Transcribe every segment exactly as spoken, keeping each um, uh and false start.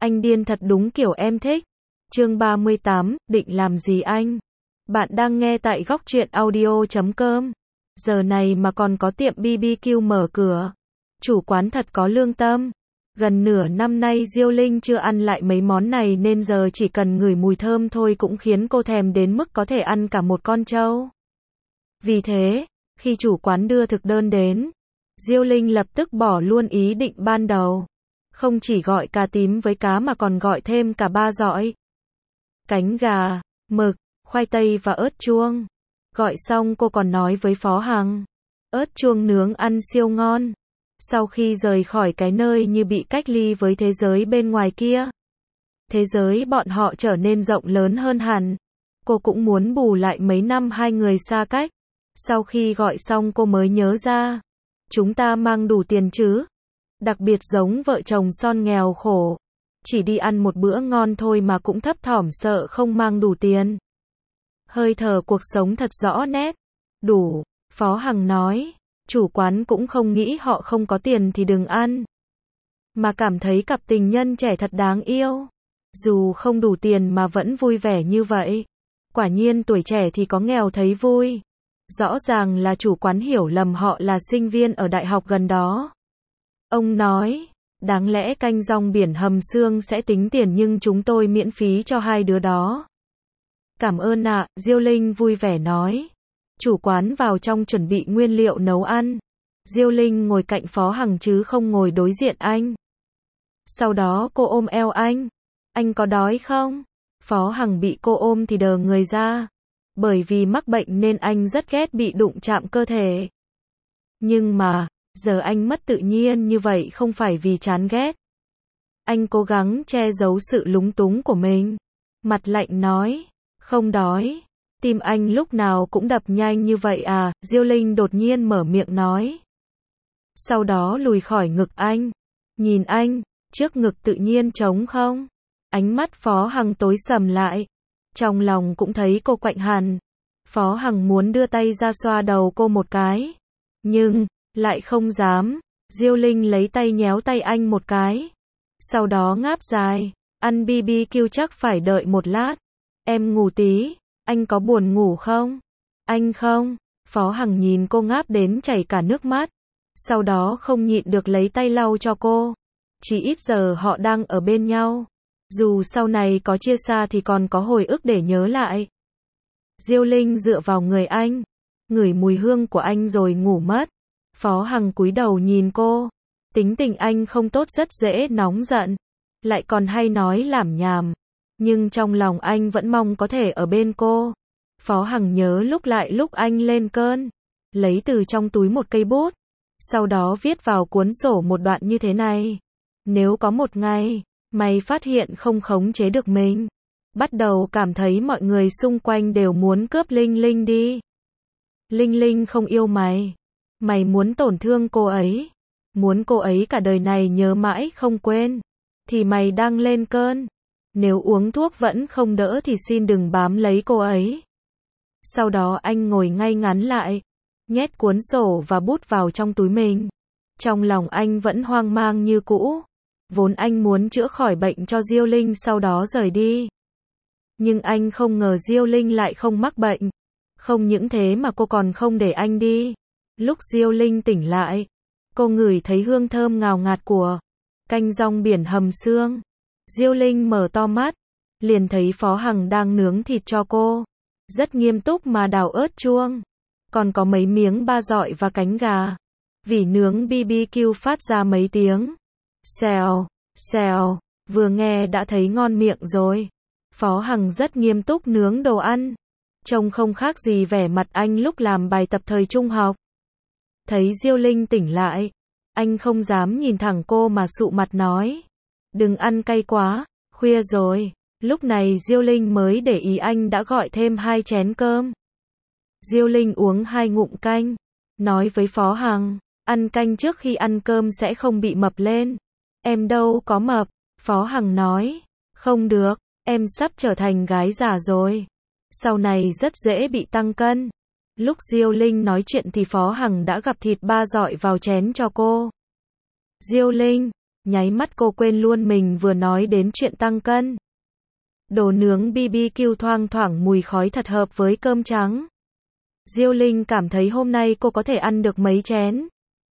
Anh điên thật đúng kiểu em thích. Chương ba mươi tám, định làm gì anh? Bạn đang nghe tại góc truyện audio chấm com. Giờ này mà còn có tiệm bê bê kiu mở cửa. Chủ quán thật có lương tâm. Gần nửa năm nay Diêu Linh chưa ăn lại mấy món này nên giờ chỉ cần ngửi mùi thơm thôi cũng khiến cô thèm đến mức có thể ăn cả một con trâu. Vì thế, khi chủ quán đưa thực đơn đến, Diêu Linh lập tức bỏ luôn ý định ban đầu. Không chỉ gọi cà tím với cá mà còn gọi thêm cả ba dọi. Cánh gà, mực, khoai tây và ớt chuông. Gọi xong cô còn nói với Phó Hằng, ớt chuông nướng ăn siêu ngon. Sau khi rời khỏi cái nơi như bị cách ly với thế giới bên ngoài kia, thế giới bọn họ trở nên rộng lớn hơn hẳn. Cô cũng muốn bù lại mấy năm hai người xa cách. Sau khi gọi xong cô mới nhớ ra, chúng ta mang đủ tiền chứ? Đặc biệt giống vợ chồng son nghèo khổ, chỉ đi ăn một bữa ngon thôi mà cũng thấp thỏm sợ không mang đủ tiền. Hơi thở cuộc sống thật rõ nét. Đủ, Phó Hằng nói. Chủ quán cũng không nghĩ họ không có tiền thì đừng ăn, mà cảm thấy cặp tình nhân trẻ thật đáng yêu. Dù không đủ tiền mà vẫn vui vẻ như vậy. Quả nhiên tuổi trẻ thì có nghèo thấy vui. Rõ ràng là chủ quán hiểu lầm họ là sinh viên ở đại học gần đó. Ông nói, đáng lẽ canh rong biển hầm xương sẽ tính tiền nhưng chúng tôi miễn phí cho hai đứa đó. Cảm ơn ạ, Diêu Linh vui vẻ nói. Chủ quán vào trong chuẩn bị nguyên liệu nấu ăn. Diêu Linh ngồi cạnh Phó Hằng chứ không ngồi đối diện anh. Sau đó cô ôm eo anh. Anh có đói không? Phó Hằng bị cô ôm thì đờ người ra. Bởi vì mắc bệnh nên anh rất ghét bị đụng chạm cơ thể. Nhưng mà, giờ anh mất tự nhiên như vậy không phải vì chán ghét. Anh cố gắng che giấu sự lúng túng của mình. Mặt lạnh nói, không đói. Tim anh lúc nào cũng đập nhanh như vậy à? Diêu Linh đột nhiên mở miệng nói. Sau đó lùi khỏi ngực anh. Nhìn anh, trước ngực tự nhiên trống không? Ánh mắt Phó Hằng tối sầm lại. Trong lòng cũng thấy cô quạnh hẳn. Phó Hằng muốn đưa tay ra xoa đầu cô một cái. Nhưng, lại không dám. Diêu Linh lấy tay nhéo tay anh một cái. Sau đó ngáp dài. Ăn bê bê kiu chắc phải đợi một lát. Em ngủ tí. Anh có buồn ngủ không? Anh không. Phó Hằng nhìn cô ngáp đến chảy cả nước mắt. Sau đó không nhịn được lấy tay lau cho cô. Chỉ ít giờ họ đang ở bên nhau. Dù sau này có chia xa thì còn có hồi ức để nhớ lại. Diêu Linh dựa vào người anh, ngửi mùi hương của anh rồi ngủ mất. Phó Hằng cúi đầu nhìn cô. Tính tình anh không tốt, rất dễ nóng giận. Lại còn hay nói lảm nhảm. Nhưng trong lòng anh vẫn mong có thể ở bên cô. Phó Hằng nhớ lúc lại lúc anh lên cơn. Lấy từ trong túi một cây bút. Sau đó viết vào cuốn sổ một đoạn như thế này. Nếu có một ngày, mày phát hiện không khống chế được mình. Bắt đầu cảm thấy mọi người xung quanh đều muốn cướp Linh Linh đi. Linh Linh không yêu mày. Mày muốn tổn thương cô ấy. Muốn cô ấy cả đời này nhớ mãi không quên. Thì mày đang lên cơn. Nếu uống thuốc vẫn không đỡ thì xin đừng bám lấy cô ấy. Sau đó anh ngồi ngay ngắn lại, nhét cuốn sổ và bút vào trong túi mình. Trong lòng anh vẫn hoang mang như cũ. Vốn anh muốn chữa khỏi bệnh cho Diêu Linh sau đó rời đi. Nhưng anh không ngờ Diêu Linh lại không mắc bệnh. Không những thế mà cô còn không để anh đi. Lúc Diêu Linh tỉnh lại, cô ngửi thấy hương thơm ngào ngạt của canh rong biển hầm xương. Diêu Linh mở to mắt, liền thấy Phó Hằng đang nướng thịt cho cô. Rất nghiêm túc mà đào ớt chuông. Còn có mấy miếng ba dọi và cánh gà. Vỉ nướng bê bê kiu phát ra mấy tiếng. Xèo, xèo, vừa nghe đã thấy ngon miệng rồi. Phó Hằng rất nghiêm túc nướng đồ ăn. Trông không khác gì vẻ mặt anh lúc làm bài tập thời trung học. Thấy Diêu Linh tỉnh lại, anh không dám nhìn thẳng cô mà sụ mặt nói. Đừng ăn cay quá, khuya rồi. Lúc này Diêu Linh mới để ý anh đã gọi thêm hai chén cơm. Diêu Linh uống hai ngụm canh, nói với Phó Hằng, ăn canh trước khi ăn cơm sẽ không bị mập lên. Em đâu có mập. Phó Hằng nói, không được, em sắp trở thành gái già rồi. Sau này rất dễ bị tăng cân. Lúc Diêu Linh nói chuyện thì Phó Hằng đã gắp thịt ba dọi vào chén cho cô. Diêu Linh, Nháy mắt cô quên luôn mình vừa nói đến chuyện tăng cân. Đồ nướng bê bê kiu thoang thoảng mùi khói thật hợp với cơm trắng. Diêu Linh cảm thấy hôm nay cô có thể ăn được mấy chén.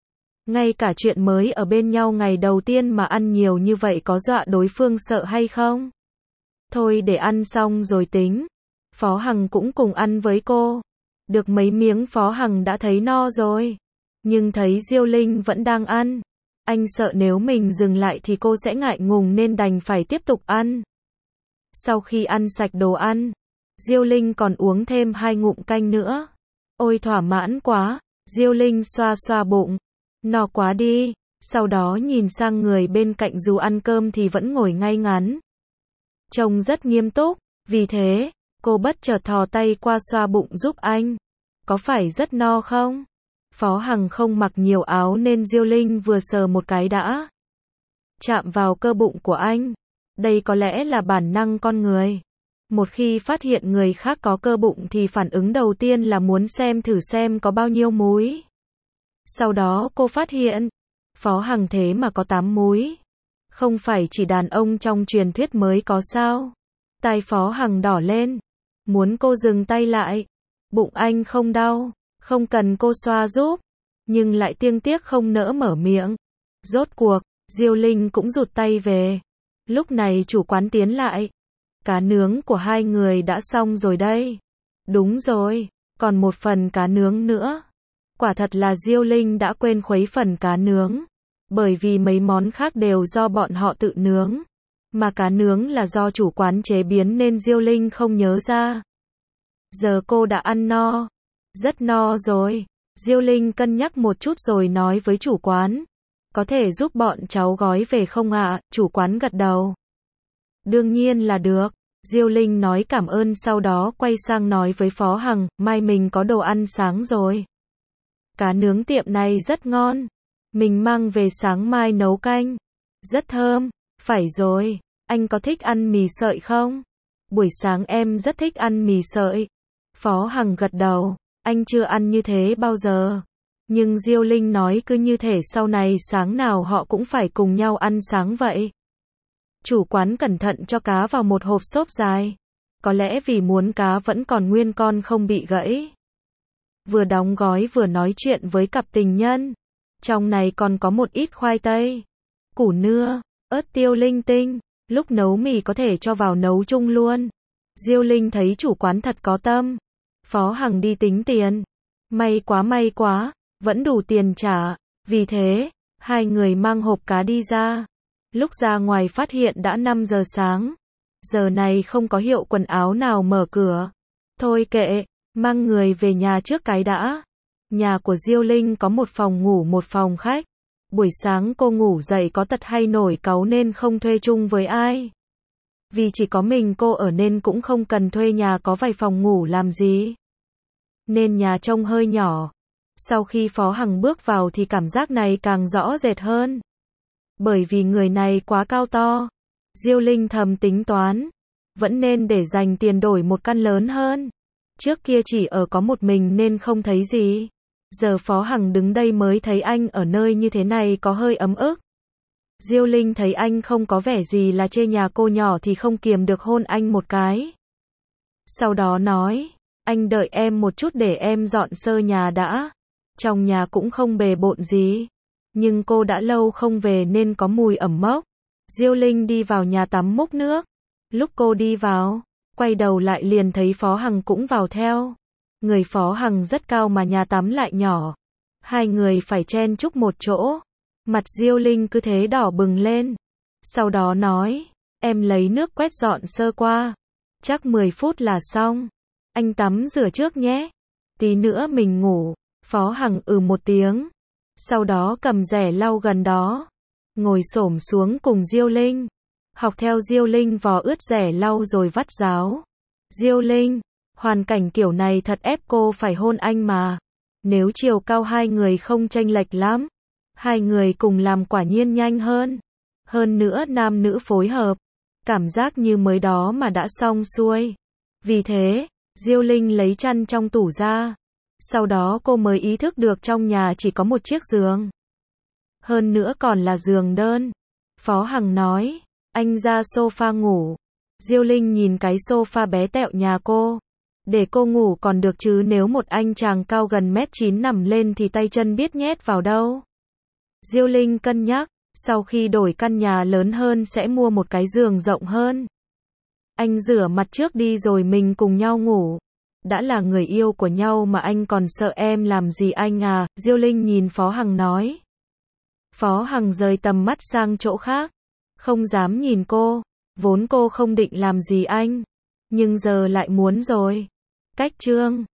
Ngay cả chuyện mới ở bên nhau ngày đầu tiên mà ăn nhiều như vậy có dọa đối phương sợ hay không? Thôi để ăn xong rồi tính. Phó Hằng cũng cùng ăn với cô. Được mấy miếng Phó Hằng đã thấy no rồi. Nhưng thấy Diêu Linh vẫn đang ăn. Anh sợ nếu mình dừng lại thì cô sẽ ngại ngùng nên đành phải tiếp tục ăn. Sau khi ăn sạch đồ ăn, Diêu Linh còn uống thêm hai ngụm canh nữa. Ôi thỏa mãn quá, Diêu Linh xoa xoa bụng. No quá đi, sau đó nhìn sang người bên cạnh dù ăn cơm thì vẫn ngồi ngay ngắn. Trông rất nghiêm túc, vì thế, cô bất chợt thò tay qua xoa bụng giúp anh. Có phải rất no không? Phó Hằng không mặc nhiều áo nên Diêu Linh vừa sờ một cái đã chạm vào cơ bụng của anh. Đây có lẽ là bản năng con người. Một khi phát hiện người khác có cơ bụng thì phản ứng đầu tiên là muốn xem thử xem có bao nhiêu múi. Sau đó cô phát hiện, Phó Hằng thế mà có tám múi. Không phải chỉ đàn ông trong truyền thuyết mới có sao? Tai Phó Hằng đỏ lên, muốn cô dừng tay lại. Bụng anh không đau, không cần cô xoa giúp, nhưng lại tiếc tiếc không nỡ mở miệng. Rốt cuộc, Diêu Linh cũng rụt tay về. Lúc này chủ quán tiến lại. Cá nướng của hai người đã xong rồi đây. Đúng rồi, còn một phần cá nướng nữa. Quả thật là Diêu Linh đã quên khuấy phần cá nướng. Bởi vì mấy món khác đều do bọn họ tự nướng. Mà cá nướng là do chủ quán chế biến nên Diêu Linh không nhớ ra. Giờ cô đã ăn no. Rất no rồi. Diêu Linh cân nhắc một chút rồi nói với chủ quán. Có thể giúp bọn cháu gói về không ạ? À? Chủ quán gật đầu. Đương nhiên là được. Diêu Linh nói cảm ơn sau đó quay sang nói với Phó Hằng, mai mình có đồ ăn sáng rồi. Cá nướng tiệm này rất ngon. Mình mang về sáng mai nấu canh. Rất thơm. Phải rồi, anh có thích ăn mì sợi không? Buổi sáng em rất thích ăn mì sợi. Phó Hằng gật đầu, anh chưa ăn như thế bao giờ. Nhưng Diêu Linh nói cứ như thể sau này sáng nào họ cũng phải cùng nhau ăn sáng vậy. Chủ quán cẩn thận cho cá vào một hộp xốp dài. Có lẽ vì muốn cá vẫn còn nguyên con không bị gãy. Vừa đóng gói vừa nói chuyện với cặp tình nhân. Trong này còn có một ít khoai tây, củ nưa, ớt tiêu linh tinh. Lúc nấu mì có thể cho vào nấu chung luôn. Diêu Linh thấy chủ quán thật có tâm. Phó Hằng đi tính tiền. May quá may quá, vẫn đủ tiền trả. Vì thế, hai người mang hộp cá đi ra. Lúc ra ngoài phát hiện đã năm giờ sáng. Giờ này không có hiệu quần áo nào mở cửa. Thôi kệ, mang người về nhà trước cái đã. Nhà của Diêu Linh có một phòng ngủ một phòng khách. Buổi sáng cô ngủ dậy có tật hay nổi cáu nên không thuê chung với ai. Vì chỉ có mình cô ở nên cũng không cần thuê nhà có vài phòng ngủ làm gì. Nên nhà trông hơi nhỏ. Sau khi Phó Hằng bước vào thì cảm giác này càng rõ rệt hơn. Bởi vì người này quá cao to. Diêu Linh thầm tính toán. Vẫn nên để dành tiền đổi một căn lớn hơn. Trước kia chỉ ở có một mình nên không thấy gì. Giờ Phó Hằng đứng đây mới thấy anh ở nơi như thế này có hơi ấm ức. Diêu Linh thấy anh không có vẻ gì là chê nhà cô nhỏ thì không kiềm được hôn anh một cái. Sau đó nói, anh đợi em một chút để em dọn sơ nhà đã. Trong nhà cũng không bề bộn gì. Nhưng cô đã lâu không về nên có mùi ẩm mốc. Diêu Linh đi vào nhà tắm múc nước. Lúc cô đi vào, quay đầu lại liền thấy Phó Hằng cũng vào theo. Người Phó Hằng rất cao mà nhà tắm lại nhỏ. Hai người phải chen chúc một chỗ. Mặt Diêu Linh cứ thế đỏ bừng lên. Sau đó nói, em lấy nước quét dọn sơ qua. Chắc mười phút là xong. Anh tắm rửa trước nhé. Tí nữa mình ngủ. Phó Hằng ừ một tiếng. Sau đó cầm rẻ lau gần đó. Ngồi xổm xuống cùng Diêu Linh. Học theo Diêu Linh vò ướt rẻ lau rồi vắt ráo. Diêu Linh, hoàn cảnh kiểu này thật ép cô phải hôn anh mà. Nếu chiều cao hai người không chênh lệch lắm. Hai người cùng làm quả nhiên nhanh hơn. Hơn nữa nam nữ phối hợp. Cảm giác như mới đó mà đã xong xuôi. Vì thế, Diêu Linh lấy chăn trong tủ ra. Sau đó cô mới ý thức được trong nhà chỉ có một chiếc giường. Hơn nữa còn là giường đơn. Phó Hằng nói, anh ra sofa ngủ. Diêu Linh nhìn cái sofa bé tẹo nhà cô. Để cô ngủ còn được chứ nếu một anh chàng cao gần mét chín nằm lên thì tay chân biết nhét vào đâu. Diêu Linh cân nhắc, sau khi đổi căn nhà lớn hơn sẽ mua một cái giường rộng hơn. Anh rửa mặt trước đi rồi mình cùng nhau ngủ. Đã là người yêu của nhau mà anh còn sợ em làm gì anh à, Diêu Linh nhìn Phó Hằng nói. Phó Hằng rời tầm mắt sang chỗ khác, không dám nhìn cô, vốn cô không định làm gì anh, nhưng giờ lại muốn rồi. Cách chương